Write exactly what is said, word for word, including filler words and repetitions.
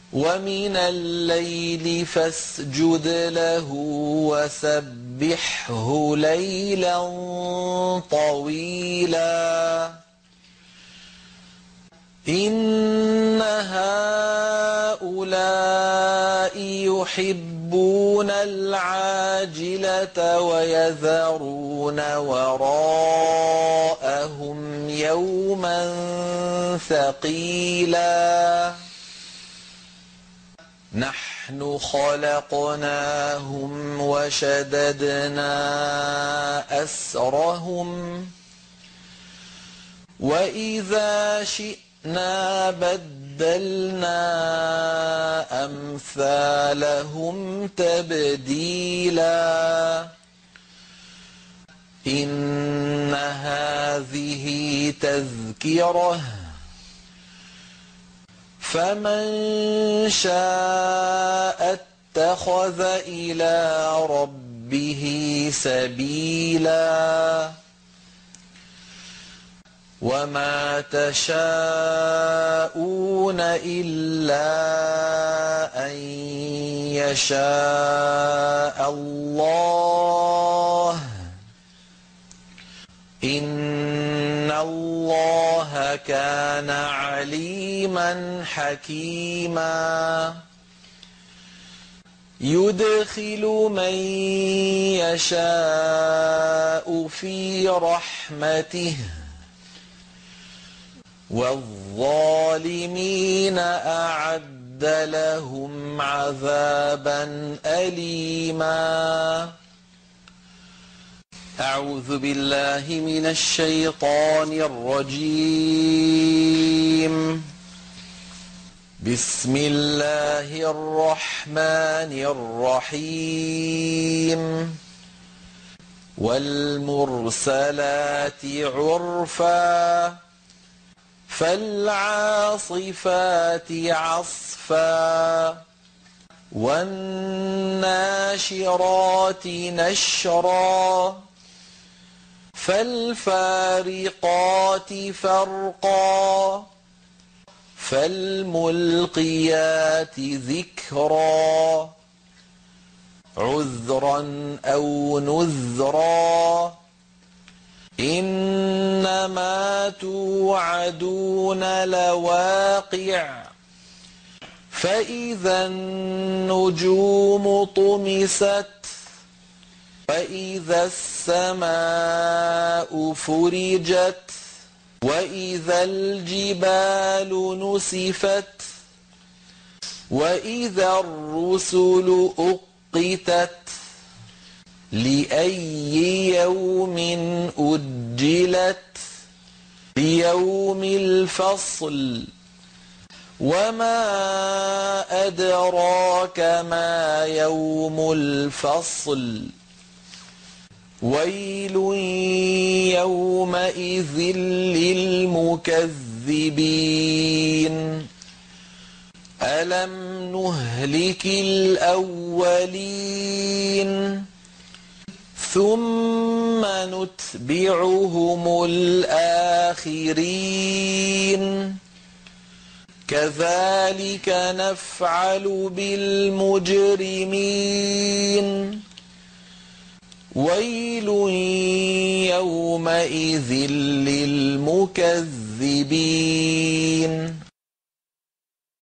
ومن الليل فاسجد له وسبحه ليلا طويلا إن هؤلاء يحبون العاجلة ويذرون وراءهم يوما ثقيلا نحن خلقناهم وشددنا أسرهم وإذا شئنا بدلنا أمثالهم تبديلا إن هذه تذكرة فمن شاء اتخذ إلى ربه سبيلا وما تشاءون إلا أن يشاء الله إن الله كان عليما حكيما يدخل من يشاء في رحمته والظالمين أعد لهم عذابا أليما أعوذ بالله من الشيطان الرجيم بسم الله الرحمن الرحيم والمرسلات عرفا فالعاصفات عصفا والناشرات نشرا فالفارقات فرقا فالملقيات ذكرا عذرا أو نذرا إنما توعدون لواقع فإذا النجوم طمست وإذا السماء فرجت وإذا الجبال نسفت وإذا الرسل أقتت لأي يوم أجلت ليوم الفصل وما أدراك ما يوم الفصل ويل يومئذ للمكذبين ألم نهلك الأولين ثم نتبعهم الآخرين كذلك نفعل بالمجرمين ويل يومئذ للمكذبين